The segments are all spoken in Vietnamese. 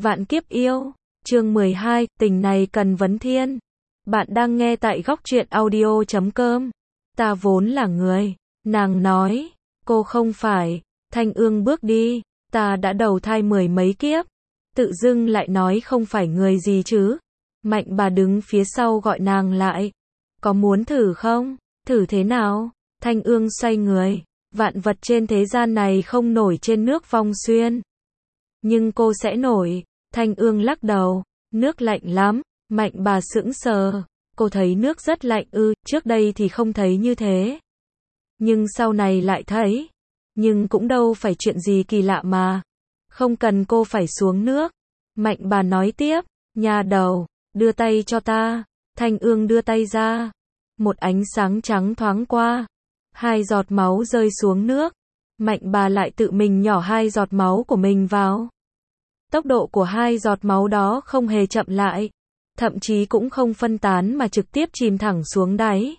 Vạn kiếp yêu, chương 12, tình này cần vấn thiên. Bạn đang nghe tại góc truyện audio.com. Ta vốn là người. Nàng nói, cô không phải. Thanh Ương bước đi, ta đã đầu thai 10 mấy kiếp. Tự dưng lại nói không phải người gì chứ. Mạnh bà đứng phía sau gọi nàng lại. Có muốn thử không? Thử thế nào? Thanh Ương xoay người. Vạn vật trên thế gian này không nổi trên nước vong xuyên. Nhưng cô sẽ nổi. Thanh Ương lắc đầu. Nước lạnh lắm. Mạnh bà sững sờ. Cô thấy nước rất lạnh ư, trước đây thì không thấy như thế. Nhưng sau này lại thấy. Nhưng cũng đâu phải chuyện gì kỳ lạ mà. Không cần cô phải xuống nước. Mạnh bà nói tiếp. Nhà đầu, đưa tay cho ta. Thanh Ương đưa tay ra. Một ánh sáng trắng thoáng qua. 2 giọt máu rơi xuống nước. Mạnh bà lại tự mình nhỏ 2 giọt máu của mình vào. Tốc độ của 2 giọt máu đó không hề chậm lại. Thậm chí cũng không phân tán mà trực tiếp chìm thẳng xuống đáy.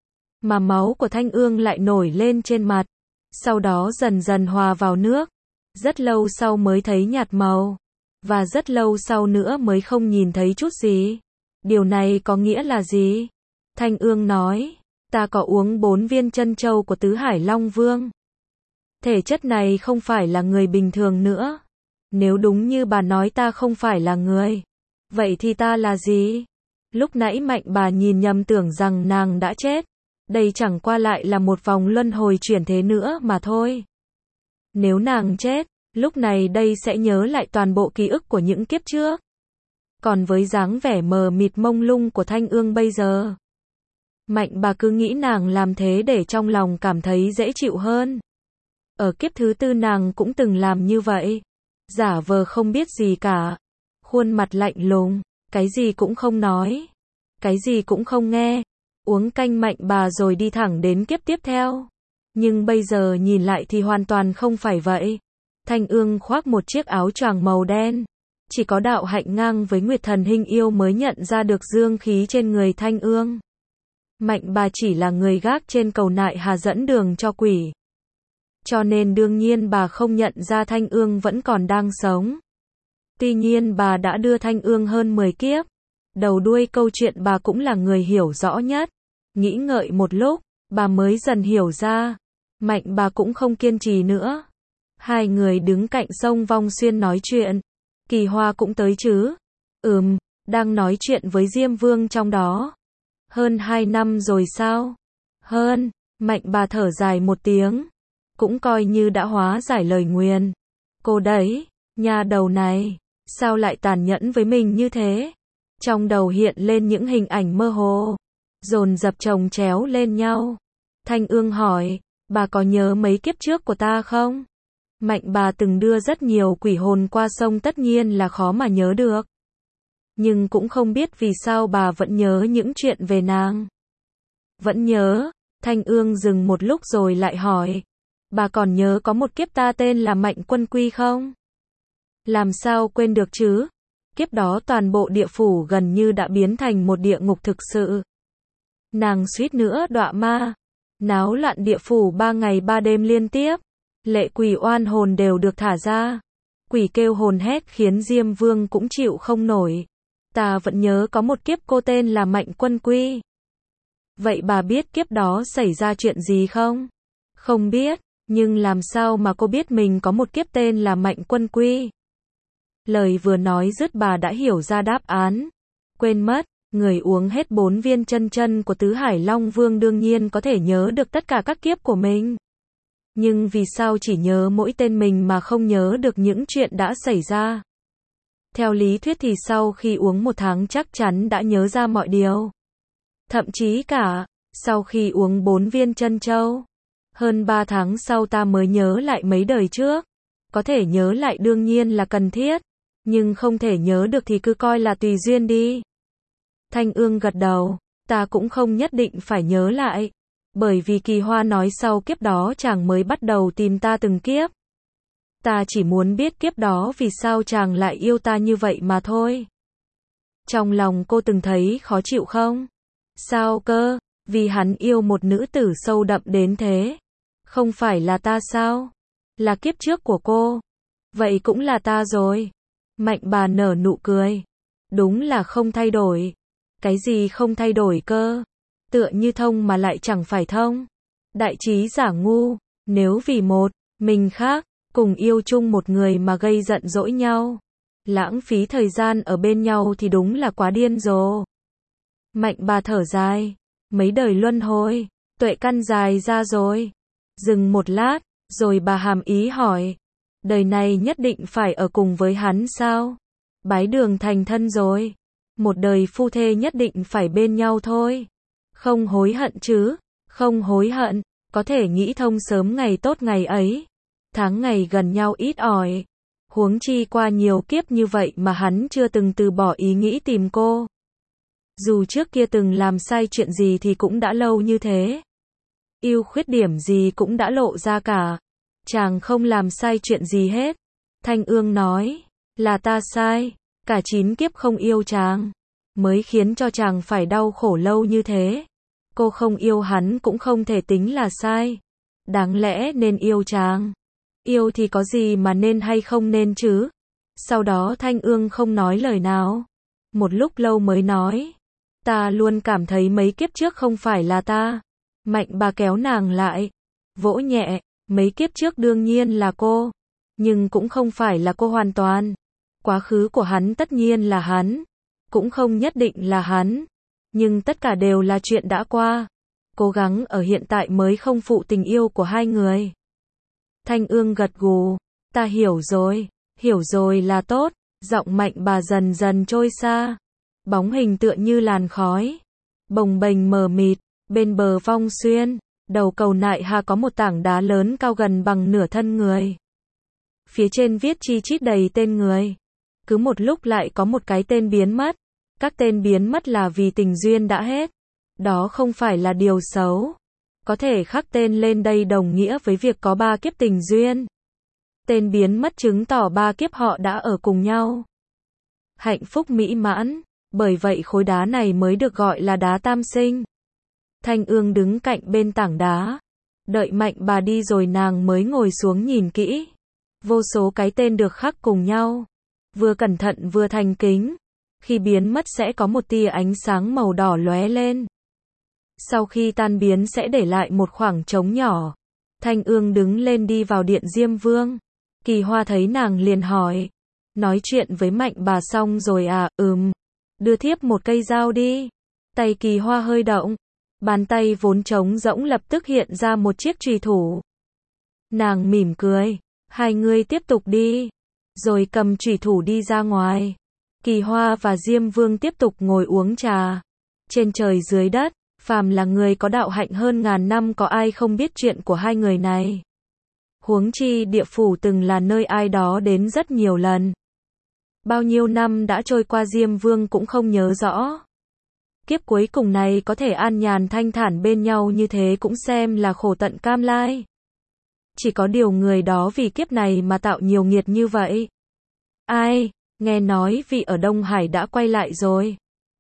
Mà máu của Thanh Ương lại nổi lên trên mặt. Sau đó dần dần hòa vào nước. Rất lâu sau mới thấy nhạt màu. Và rất lâu sau nữa mới không nhìn thấy chút gì. Điều này có nghĩa là gì? Thanh Ương nói, ta có uống 4 viên chân châu của Tứ Hải Long Vương. Thể chất này không phải là người bình thường nữa. Nếu đúng như bà nói ta không phải là người, vậy thì ta là gì? Lúc nãy Mạnh bà nhìn nhầm tưởng rằng nàng đã chết. Đây chẳng qua lại là một vòng luân hồi chuyển thế nữa mà thôi. Nếu nàng chết, lúc này đây sẽ nhớ lại toàn bộ ký ức của những kiếp trước. Còn với dáng vẻ mờ mịt mông lung của Thanh Ương bây giờ, Mạnh bà cứ nghĩ nàng làm thế để trong lòng cảm thấy dễ chịu hơn. Ở kiếp thứ tư nàng cũng từng làm như vậy. Giả vờ không biết gì cả. Khuôn mặt lạnh lùng, cái gì cũng không nói. Cái gì cũng không nghe. Uống canh Mạnh bà rồi đi thẳng đến kiếp tiếp theo. Nhưng bây giờ nhìn lại thì hoàn toàn không phải vậy. Thanh Ương khoác một chiếc áo choàng màu đen. Chỉ có Đạo Hạnh ngang với Nguyệt Thần Hình Yêu mới nhận ra được dương khí trên người Thanh Ương. Mạnh bà chỉ là người gác trên cầu nại hà dẫn đường cho quỷ. Cho nên đương nhiên bà không nhận ra Thanh Ương vẫn còn đang sống. Tuy nhiên bà đã đưa Thanh Ương hơn 10 kiếp. Đầu đuôi câu chuyện bà cũng là người hiểu rõ nhất. Nghĩ ngợi một lúc, bà mới dần hiểu ra. Mạnh bà cũng không kiên trì nữa. Hai người đứng cạnh sông Vong Xuyên nói chuyện. Kỳ Hoa cũng tới chứ? Đang nói chuyện với Diêm Vương trong đó. Hơn 2 năm rồi sao? Hơn, Mạnh bà thở dài một tiếng. Cũng coi như đã hóa giải lời nguyền. Cô đấy, nhà đầu này, sao lại tàn nhẫn với mình như thế? Trong đầu hiện lên những hình ảnh mơ hồ, dồn dập chồng chéo lên nhau. Thanh Ương hỏi, bà có nhớ mấy kiếp trước của ta không? Mạnh bà từng đưa rất nhiều quỷ hồn qua sông tất nhiên là khó mà nhớ được. Nhưng cũng không biết vì sao bà vẫn nhớ những chuyện về nàng. Vẫn nhớ, Thanh Ương dừng một lúc rồi lại hỏi. Bà còn nhớ có một kiếp ta tên là Mạnh Quân Quy không? Làm sao quên được chứ? Kiếp đó toàn bộ địa phủ gần như đã biến thành một địa ngục thực sự. Nàng suýt nữa đọa ma. Náo loạn địa phủ 3 ngày 3 đêm liên tiếp. Lệ quỷ oan hồn đều được thả ra. Quỷ kêu hồn hét khiến Diêm Vương cũng chịu không nổi. Ta vẫn nhớ có một kiếp cô tên là Mạnh Quân Quy. Vậy bà biết kiếp đó xảy ra chuyện gì không? Không biết, nhưng làm sao mà cô biết mình có một kiếp tên là Mạnh Quân Quy? Lời vừa nói dứt bà đã hiểu ra đáp án. Quên mất, người uống hết 4 viên chân chân của Tứ Hải Long Vương đương nhiên có thể nhớ được tất cả các kiếp của mình. Nhưng vì sao chỉ nhớ mỗi tên mình mà không nhớ được những chuyện đã xảy ra? Theo lý thuyết thì sau khi uống 1 tháng chắc chắn đã nhớ ra mọi điều. Thậm chí cả, sau khi uống 4 viên chân châu, hơn 3 tháng sau ta mới nhớ lại mấy đời trước. Có thể nhớ lại đương nhiên là cần thiết, nhưng không thể nhớ được thì cứ coi là tùy duyên đi. Thanh Ương gật đầu, ta cũng không nhất định phải nhớ lại. Bởi vì Kỳ Hoa nói sau kiếp đó chàng mới bắt đầu tìm ta từng kiếp. Ta chỉ muốn biết kiếp đó vì sao chàng lại yêu ta như vậy mà thôi. Trong lòng cô từng thấy khó chịu không? Sao cơ? Vì hắn yêu một nữ tử sâu đậm đến thế. Không phải là ta sao? Là kiếp trước của cô. Vậy cũng là ta rồi. Mạnh bà nở nụ cười. Đúng là không thay đổi. Cái gì không thay đổi cơ? Tựa như thông mà lại chẳng phải thông. Đại trí giả ngu, nếu vì một, mình khác, cùng yêu chung một người mà gây giận dỗi nhau. Lãng phí thời gian ở bên nhau thì đúng là quá điên rồ. Mạnh bà thở dài. Mấy đời luân hồi, tuệ căn dài ra rồi. Dừng một lát, rồi bà hàm ý hỏi. Đời này nhất định phải ở cùng với hắn sao? Bái đường thành thân rồi. Một đời phu thê nhất định phải bên nhau thôi. Không hối hận chứ? Không hối hận, có thể nghĩ thông sớm ngày tốt ngày ấy. Tháng ngày gần nhau ít ỏi. Huống chi qua nhiều kiếp như vậy mà hắn chưa từng từ bỏ ý nghĩ tìm cô. Dù trước kia từng làm sai chuyện gì thì cũng đã lâu như thế. Ưu khuyết điểm gì cũng đã lộ ra cả. Chàng không làm sai chuyện gì hết. Thanh Ương nói, là ta sai, cả 9 kiếp không yêu chàng, mới khiến cho chàng phải đau khổ lâu như thế. Cô không yêu hắn cũng không thể tính là sai. Đáng lẽ nên yêu chàng. Yêu thì có gì mà nên hay không nên chứ? Sau đó Thanh Ương không nói lời nào. Một lúc lâu mới nói, ta luôn cảm thấy mấy kiếp trước không phải là ta. Mạnh bà kéo nàng lại, vỗ nhẹ, mấy kiếp trước đương nhiên là cô, nhưng cũng không phải là cô hoàn toàn. Quá khứ của hắn tất nhiên là hắn, cũng không nhất định là hắn, nhưng tất cả đều là chuyện đã qua. Cố gắng ở hiện tại mới không phụ tình yêu của hai người. Thanh Ương gật gù, ta hiểu rồi là tốt. Giọng Mạnh bà dần dần trôi xa, bóng hình tựa như làn khói, bồng bềnh mờ mịt. Bên bờ Vong Xuyên, đầu cầu Nại Hà có một tảng đá lớn cao gần bằng nửa thân người. Phía trên viết chi chít đầy tên người. Cứ một lúc lại có một cái tên biến mất. Các tên biến mất là vì tình duyên đã hết. Đó không phải là điều xấu. Có thể khắc tên lên đây đồng nghĩa với việc có 3 kiếp tình duyên. Tên biến mất chứng tỏ 3 kiếp họ đã ở cùng nhau. Hạnh phúc mỹ mãn, bởi vậy khối đá này mới được gọi là đá tam sinh. Thanh Ương đứng cạnh bên tảng đá. Đợi Mạnh bà đi rồi nàng mới ngồi xuống nhìn kỹ. Vô số cái tên được khắc cùng nhau. Vừa cẩn thận vừa thành kính. Khi biến mất sẽ có một tia ánh sáng màu đỏ lóe lên. Sau khi tan biến sẽ để lại một khoảng trống nhỏ. Thanh Ương đứng lên đi vào điện Diêm Vương. Kỳ Hoa thấy nàng liền hỏi. Nói chuyện với Mạnh bà xong rồi à? Đưa thiếp một cây dao đi. Tay Kỳ Hoa hơi động. Bàn tay vốn trống rỗng lập tức hiện ra một chiếc chùy thủ. Nàng mỉm cười. Hai người tiếp tục đi. Rồi cầm chùy thủ đi ra ngoài. Kỳ Hoa và Diêm Vương tiếp tục ngồi uống trà. Trên trời dưới đất, phàm là người có đạo hạnh hơn ngàn năm có ai không biết chuyện của hai người này. Huống chi địa phủ từng là nơi ai đó đến rất nhiều lần. Bao nhiêu năm đã trôi qua Diêm Vương cũng không nhớ rõ. Kiếp cuối cùng này có thể an nhàn thanh thản bên nhau như thế cũng xem là khổ tận cam lai. Chỉ có điều người đó vì kiếp này mà tạo nhiều nghiệt như vậy. Ai? Nghe nói vị ở Đông Hải đã quay lại rồi.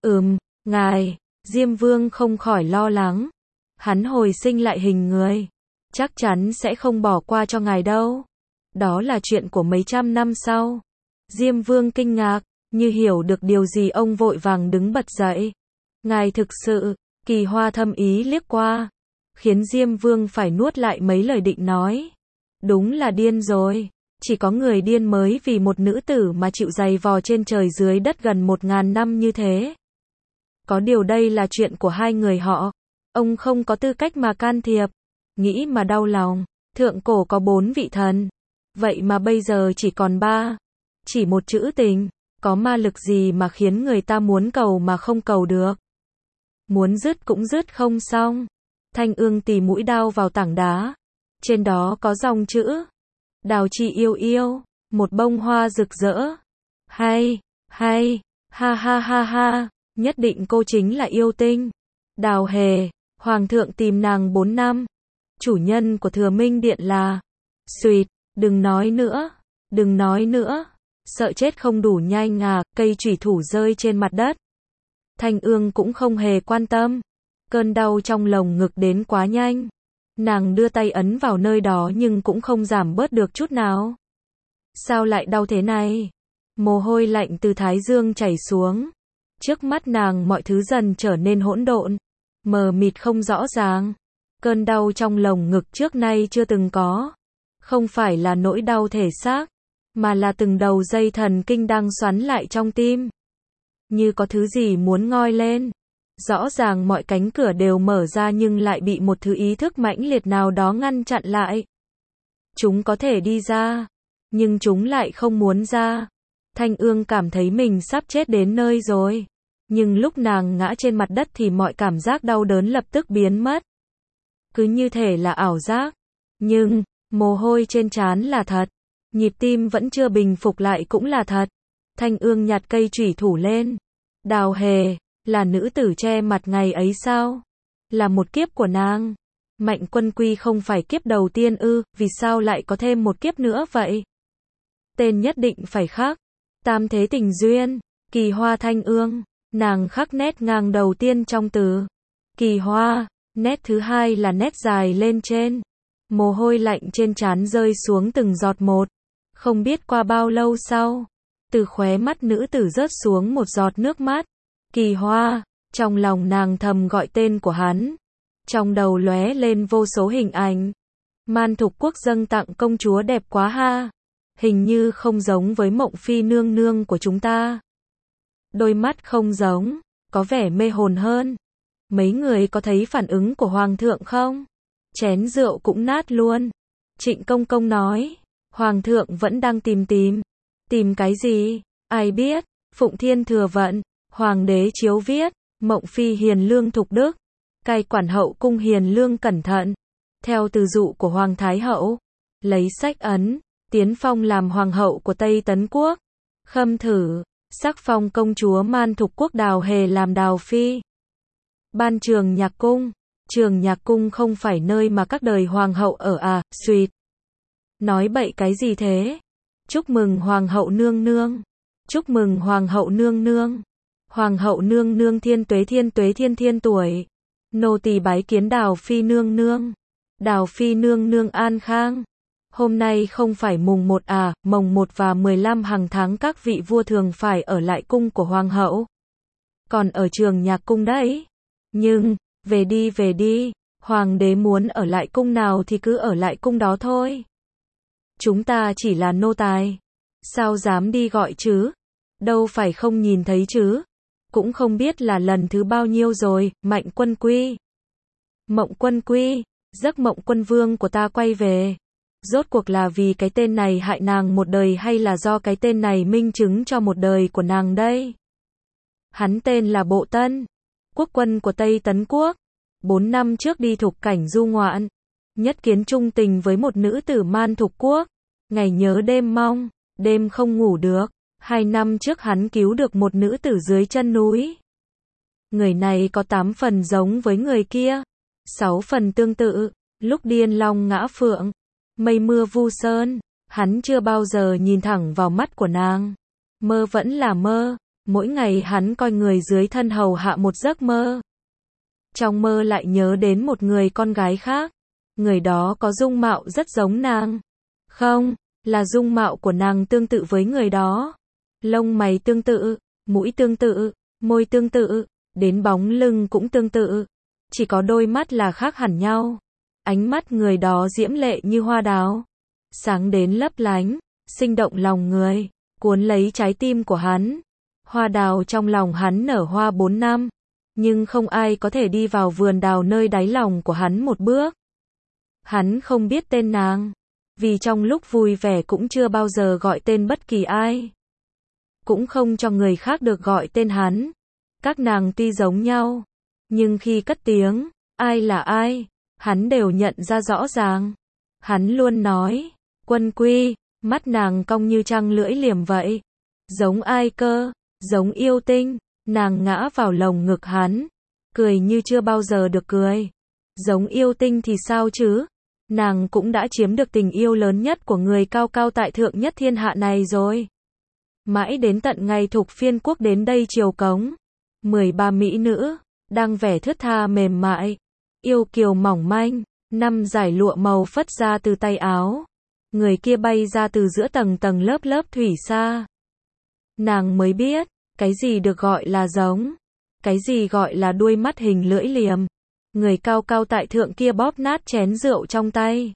Ngài. Diêm Vương không khỏi lo lắng. Hắn hồi sinh lại hình người. Chắc chắn sẽ không bỏ qua cho ngài đâu. Đó là chuyện của mấy trăm năm sau. Diêm Vương kinh ngạc, như hiểu được điều gì ông vội vàng đứng bật dậy. Ngài thực sự, Kỳ Hoa thâm ý liếc qua, khiến Diêm Vương phải nuốt lại mấy lời định nói. Đúng là điên rồi, chỉ có người điên mới vì một nữ tử mà chịu giày vò trên trời dưới đất gần 1000 năm như thế. Có điều đây là chuyện của hai người họ, ông không có tư cách mà can thiệp. Nghĩ mà đau lòng, thượng cổ có 4 vị thần, vậy mà bây giờ chỉ còn 3. Chỉ một chữ tình, có ma lực gì mà khiến người ta muốn cầu mà không cầu được. Muốn dứt cũng dứt không xong. Thanh Ương tì mũi đao vào tảng đá. Trên đó có dòng chữ. Đào chi yêu yêu, một bông hoa rực rỡ. Hay, ha ha ha ha, nhất định cô chính là yêu tinh. Đào Hề, Hoàng thượng tìm nàng 4 năm. Chủ nhân của Thừa Minh Điện là. Xuyệt, đừng nói nữa. Sợ chết không đủ nhanh à, cây chủy thủ rơi trên mặt đất. Thanh Ương cũng không hề quan tâm. Cơn đau trong lồng ngực đến quá nhanh. Nàng đưa tay ấn vào nơi đó nhưng cũng không giảm bớt được chút nào. Sao lại đau thế này? Mồ hôi lạnh từ thái dương chảy xuống. Trước mắt nàng mọi thứ dần trở nên hỗn độn, mờ mịt không rõ ràng. Cơn đau trong lồng ngực trước nay chưa từng có. Không phải là nỗi đau thể xác, mà là từng đầu dây thần kinh đang xoắn lại trong tim. Như có thứ gì muốn ngoi lên. Rõ ràng mọi cánh cửa đều mở ra nhưng lại bị một thứ ý thức mãnh liệt nào đó ngăn chặn lại. Chúng có thể đi ra, nhưng chúng lại không muốn ra. Thanh Ương cảm thấy mình sắp chết đến nơi rồi. Nhưng lúc nàng ngã trên mặt đất thì mọi cảm giác đau đớn lập tức biến mất. Cứ như thể là ảo giác. Nhưng, mồ hôi trên trán là thật. Nhịp tim vẫn chưa bình phục lại cũng là thật. Thanh Ương nhặt cây chủy thủ lên. Đào Hề, là nữ tử che mặt ngày ấy sao? Là một kiếp của nàng. Mạnh Quân Quy không phải kiếp đầu tiên ư, vì sao lại có thêm một kiếp nữa vậy? Tên nhất định phải khác. Tam thế tình duyên, kỳ hoa Thanh Ương. Nàng khắc nét ngang đầu tiên trong từ kỳ hoa, nét thứ hai là nét dài lên trên. Mồ hôi lạnh trên trán rơi xuống từng giọt một. Không biết qua bao lâu sau, từ khóe mắt nữ tử rớt xuống một giọt nước mắt. Kỳ hoa, trong lòng nàng thầm gọi tên của hắn. Trong đầu lóe lên vô số hình ảnh. Man Thục Quốc dâng tặng công chúa đẹp quá ha. Hình như không giống với Mộng Phi nương nương của chúng ta. Đôi mắt không giống, có vẻ mê hồn hơn. Mấy người có thấy phản ứng của Hoàng thượng không? Chén rượu cũng nát luôn. Trịnh Công Công nói, Hoàng thượng vẫn đang tìm. Tìm cái gì? Ai biết? Phụng Thiên Thừa Vận, Hoàng đế chiếu viết, Mộng Phi hiền lương thục đức, cai quản hậu cung hiền lương cẩn thận. Theo từ dụ của Hoàng Thái Hậu, lấy sách ấn, tiến phong làm Hoàng hậu của Tây Tấn Quốc. Khâm thử, sắc phong công chúa Man Thục Quốc Đào Hề làm Đào Phi. Ban Trường Nhạc Cung. Trường Nhạc Cung không phải nơi mà các đời Hoàng hậu ở à, suýt. Nói bậy cái gì thế? Chúc mừng Hoàng hậu nương nương. Chúc mừng Hoàng hậu nương nương. Hoàng hậu nương nương thiên tuế thiên tuổi. Nô tỳ bái kiến Đào Phi nương nương. Đào Phi nương nương an khang. Hôm nay không phải mùng 1 à, mồng 1 và 15 hàng tháng các vị vua thường phải ở lại cung của Hoàng hậu. Còn ở Trường Nhạc Cung đấy. Nhưng, về đi, Hoàng đế muốn ở lại cung nào thì cứ ở lại cung đó thôi. Chúng ta chỉ là nô tài. Sao dám đi gọi chứ? Đâu phải không nhìn thấy chứ? Cũng không biết là lần thứ bao nhiêu rồi, Mạnh Quân Quy. Mộng Quân Quy, giấc mộng quân vương của ta quay về. Rốt cuộc là vì cái tên này hại nàng một đời hay là do cái tên này minh chứng cho một đời của nàng đây? Hắn tên là Bộ Tân, quốc quân của Tây Tấn Quốc. 4 năm trước đi thục cảnh du ngoạn, nhất kiến trung tình với một nữ tử Man Thục Quốc. Ngày nhớ đêm mong, đêm không ngủ được. 2 năm trước hắn cứu được một nữ tử dưới chân núi. Người này có 8 phần giống với người kia, 6 phần tương tự. Lúc điên long ngã phượng, mây mưa vu sơn, hắn chưa bao giờ nhìn thẳng vào mắt của nàng. Mơ vẫn là mơ, mỗi ngày hắn coi người dưới thân hầu hạ một giấc mơ. Trong mơ lại nhớ đến một người con gái khác. Người đó có dung mạo rất giống nàng. Không, là dung mạo của nàng tương tự với người đó. Lông mày tương tự, mũi tương tự, môi tương tự, đến bóng lưng cũng tương tự. Chỉ có đôi mắt là khác hẳn nhau. Ánh mắt người đó diễm lệ như hoa đào, sáng đến lấp lánh, sinh động lòng người, cuốn lấy trái tim của hắn. Hoa đào trong lòng hắn nở hoa 4 năm, nhưng không ai có thể đi vào vườn đào nơi đáy lòng của hắn một bước. Hắn không biết tên nàng, vì trong lúc vui vẻ cũng chưa bao giờ gọi tên bất kỳ ai. Cũng không cho người khác được gọi tên hắn. Các nàng tuy giống nhau, nhưng khi cất tiếng, ai là ai, hắn đều nhận ra rõ ràng. Hắn luôn nói, Quân Quy, mắt nàng cong như trăng lưỡi liềm vậy. Giống ai cơ? Giống yêu tinh. Nàng ngã vào lồng ngực hắn, cười như chưa bao giờ được cười. Giống yêu tinh thì sao chứ? Nàng cũng đã chiếm được tình yêu lớn nhất của người cao cao tại thượng nhất thiên hạ này rồi. Mãi đến tận ngày Thục Phiên Quốc đến đây triều cống, 13 mỹ nữ, đang vẻ thướt tha mềm mại, yêu kiều mỏng manh, 5 dải lụa màu phất ra từ tay áo. Người kia bay ra từ giữa tầng tầng lớp lớp thủy sa. nàng mới biết, cái gì được gọi là giống, cái gì gọi là đuôi mắt hình lưỡi liềm. Người cao cao tại thượng kia bóp nát chén rượu trong tay.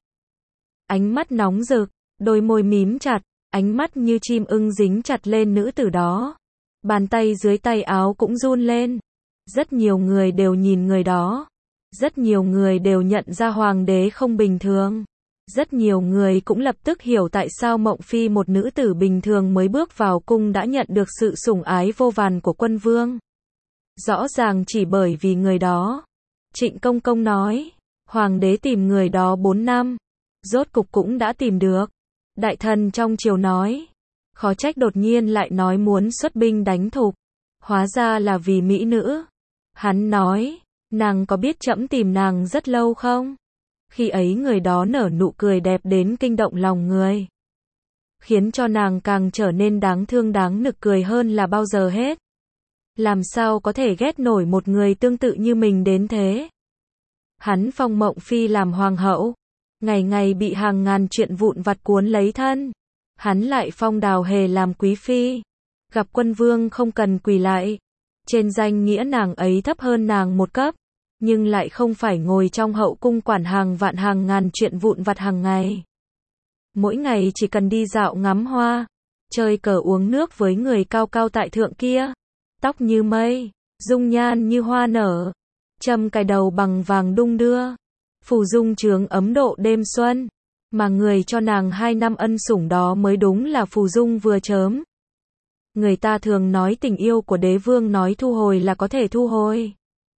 Ánh mắt nóng rực, đôi môi mím chặt, ánh mắt như chim ưng dính chặt lên nữ tử đó. Bàn tay dưới tay áo cũng run lên. Rất nhiều người đều nhìn người đó. Rất nhiều người đều nhận ra hoàng đế không bình thường. Rất nhiều người cũng lập tức hiểu tại sao Mộng Phi, một nữ tử bình thường mới bước vào cung, đã nhận được sự sủng ái vô vàn của quân vương. Rõ ràng chỉ bởi vì người đó. Trịnh Công Công nói, hoàng đế tìm người đó 4 năm, rốt cục cũng đã tìm được. Đại thần trong triều nói, khó trách đột nhiên lại nói muốn xuất binh đánh Thục, hóa ra là vì mỹ nữ. Hắn nói, nàng có biết trẫm tìm nàng rất lâu không? Khi ấy người đó nở nụ cười đẹp đến kinh động lòng người, khiến cho nàng càng trở nên đáng thương đáng nực cười hơn là bao giờ hết. Làm sao có thể ghét nổi một người tương tự như mình đến thế? Hắn phong Mộng Phi làm hoàng hậu, ngày ngày bị hàng ngàn chuyện vụn vặt cuốn lấy thân. Hắn lại phong Đào Hề làm quý phi, gặp quân vương không cần quỳ lại. Trên danh nghĩa nàng ấy thấp hơn nàng một cấp, nhưng lại không phải ngồi trong hậu cung quản hàng vạn hàng ngàn chuyện vụn vặt hàng ngày. Mỗi ngày chỉ cần đi dạo ngắm hoa, chơi cờ uống nước với người cao cao tại thượng kia. Tóc như mây, dung nhan như hoa nở, châm cài đầu bằng vàng đung đưa, phù dung chướng ấm độ đêm xuân. Mà người cho nàng 2 năm ân sủng đó mới đúng là phù dung vừa chớm. Người ta thường nói tình yêu của đế vương nói thu hồi là có thể thu hồi.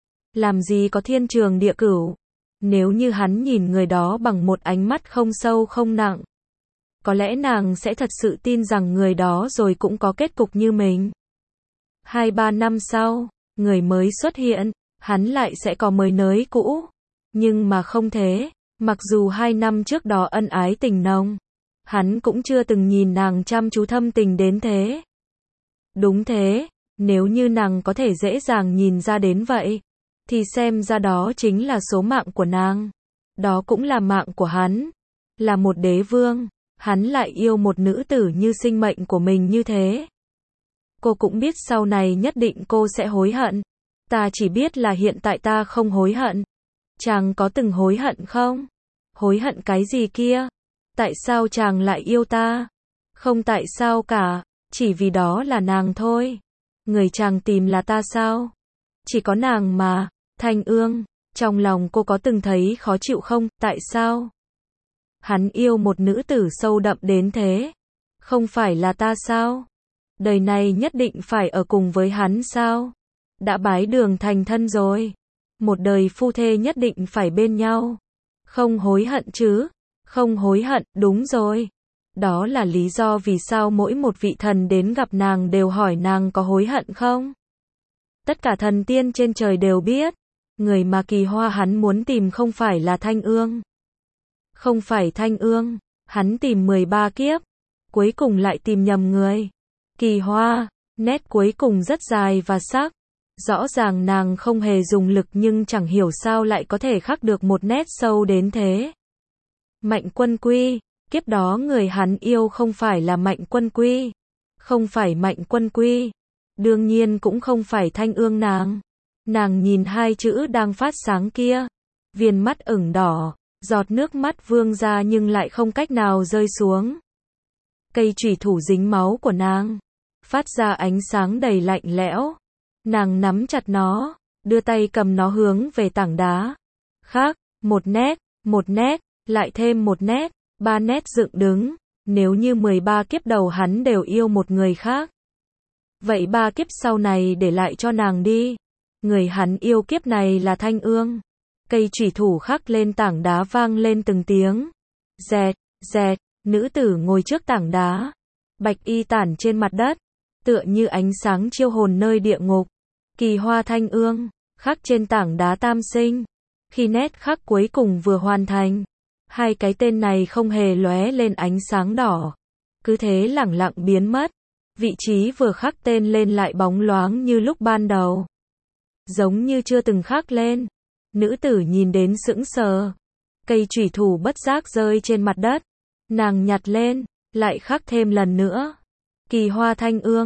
Làm gì có thiên trường địa cửu. Nếu như hắn nhìn người đó bằng một ánh mắt không sâu không nặng, có lẽ nàng sẽ thật sự tin rằng người đó rồi cũng có kết cục như mình. 2-3 năm sau, người mới xuất hiện, hắn lại sẽ có mới nới cũ. Nhưng mà không thế, mặc dù 2 năm trước đó ân ái tình nồng, hắn cũng chưa từng nhìn nàng chăm chú thâm tình đến thế. Đúng thế, nếu như nàng có thể dễ dàng nhìn ra đến vậy, thì xem ra đó chính là số mạng của nàng. Đó cũng là mạng của hắn. Là một đế vương, hắn lại yêu một nữ tử như sinh mệnh của mình như thế. Cô cũng biết sau này nhất định cô sẽ hối hận. Ta chỉ biết là hiện tại ta không hối hận. Chàng có từng hối hận không? Hối hận cái gì kia? Tại sao chàng lại yêu ta? Không tại sao cả, chỉ vì đó là nàng thôi. Người chàng tìm là ta sao? Chỉ có nàng mà. Thanh Ương, trong lòng cô có từng thấy khó chịu không? Tại sao? Hắn yêu một nữ tử sâu đậm đến thế. Không phải là ta sao? Đời này nhất định phải ở cùng với hắn sao? Đã bái đường thành thân rồi. Một đời phu thê nhất định phải bên nhau. Không hối hận chứ? Không hối hận, đúng rồi. Đó là lý do vì sao mỗi một vị thần đến gặp nàng đều hỏi nàng có hối hận không? Tất cả thần tiên trên trời đều biết. Người mà Kỳ Hoa hắn muốn tìm không phải là Thanh Ương. Không phải Thanh Ương. Hắn tìm 13 kiếp. Cuối cùng lại tìm nhầm người. Kỳ Hoa, nét cuối cùng rất dài và sắc. Rõ ràng nàng không hề dùng lực nhưng chẳng hiểu sao lại có thể khắc được một nét sâu đến thế. Mạnh Quân Quy, kiếp đó người hắn yêu không phải là Mạnh Quân Quy. Không phải Mạnh Quân Quy. Đương nhiên cũng không phải Thanh Ương nàng. Nàng nhìn 2 chữ đang phát sáng kia. Viền mắt ửng đỏ, giọt nước mắt vương ra nhưng lại không cách nào rơi xuống. Cây chủy thủ dính máu của nàng, phát ra ánh sáng đầy lạnh lẽo. Nàng nắm chặt nó, đưa tay cầm nó hướng về tảng đá. Khác, một nét, lại thêm một nét, 3 nét dựng đứng. Nếu như 13 kiếp đầu hắn đều yêu một người khác, vậy 3 kiếp sau này để lại cho nàng đi. Người hắn yêu kiếp này là Thanh Ương. Cây chủy thủ khắc lên tảng đá vang lên từng tiếng. Dẹt, dẹt, nữ tử ngồi trước tảng đá. Bạch y tản trên mặt đất, tựa như ánh sáng chiêu hồn nơi địa ngục. Kỳ Hoa Thanh Ương, khắc trên tảng đá tam sinh. Khi nét khắc cuối cùng vừa hoàn thành, 2 cái tên này không hề lóe lên ánh sáng đỏ. Cứ thế lẳng lặng biến mất. Vị trí vừa khắc tên lên lại bóng loáng như lúc ban đầu. Giống như chưa từng khắc lên. Nữ tử nhìn đến sững sờ. Cây chủy thủ bất giác rơi trên mặt đất. Nàng nhặt lên, lại khắc thêm lần nữa. Kỳ Hoa Thanh Ương.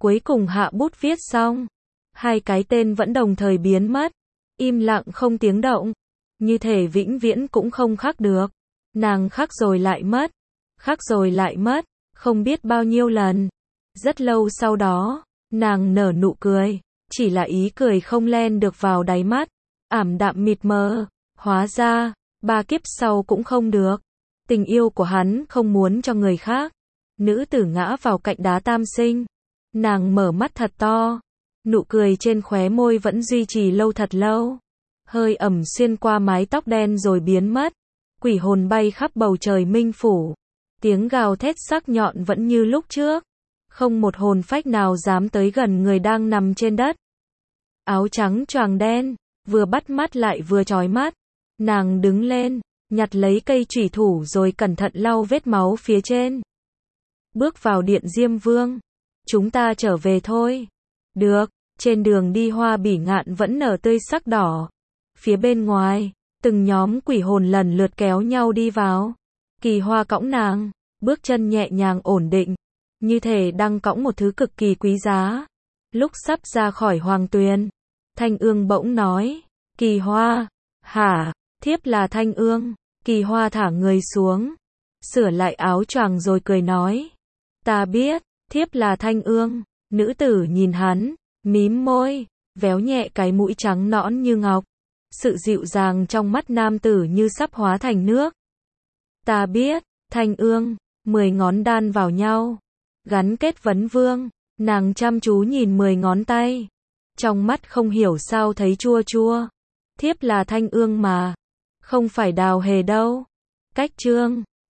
cuối cùng hạ bút viết xong. Hai cái tên vẫn đồng thời biến mất. Im lặng không tiếng động. Như thể vĩnh viễn cũng không khắc được. Nàng khắc rồi lại mất. Khắc rồi lại mất. Không biết bao nhiêu lần. Rất lâu sau đó, nàng nở nụ cười. Chỉ là ý cười không len được vào đáy mắt. Ảm đạm mịt mờ. Hóa ra, 3 kiếp sau cũng không được. Tình yêu của hắn không muốn cho người khác. Nữ tử ngã vào cạnh đá tam sinh. Nàng mở mắt thật to. Nụ cười trên khóe môi vẫn duy trì lâu thật lâu. Hơi ẩm xuyên qua mái tóc đen rồi biến mất. Quỷ hồn bay khắp bầu trời minh phủ. Tiếng gào thét sắc nhọn vẫn như lúc trước. Không một hồn phách nào dám tới gần người đang nằm trên đất. Áo trắng choàng đen, vừa bắt mắt lại vừa chói mắt. Nàng đứng lên, nhặt lấy cây chủy thủ rồi cẩn thận lau vết máu phía trên. Bước vào điện Diêm Vương. Chúng ta trở về thôi. Được, trên đường đi hoa bỉ ngạn vẫn nở tươi sắc đỏ. Phía bên ngoài, từng nhóm quỷ hồn lần lượt kéo nhau đi vào. Kỳ Hoa cõng nàng, bước chân nhẹ nhàng ổn định, như thể đang cõng một thứ cực kỳ quý giá. Lúc sắp ra khỏi hoàng tuyền, Thanh Ương bỗng nói, Kỳ Hoa, hả, thiếp là Thanh Ương. Kỳ Hoa thả người xuống, sửa lại áo choàng rồi cười nói, ta biết, thiếp là Thanh Ương. Nữ tử nhìn hắn, mím môi, véo nhẹ cái mũi trắng nõn như ngọc. Sự dịu dàng trong mắt nam tử như sắp hóa thành nước. Ta biết, Thanh Ương, 10 ngón đan vào nhau, gắn kết vấn vương. Nàng chăm chú nhìn 10 ngón tay, trong mắt không hiểu sao thấy chua chua. Thiếp là Thanh Ương mà, không phải Đào Hề đâu. Cách chương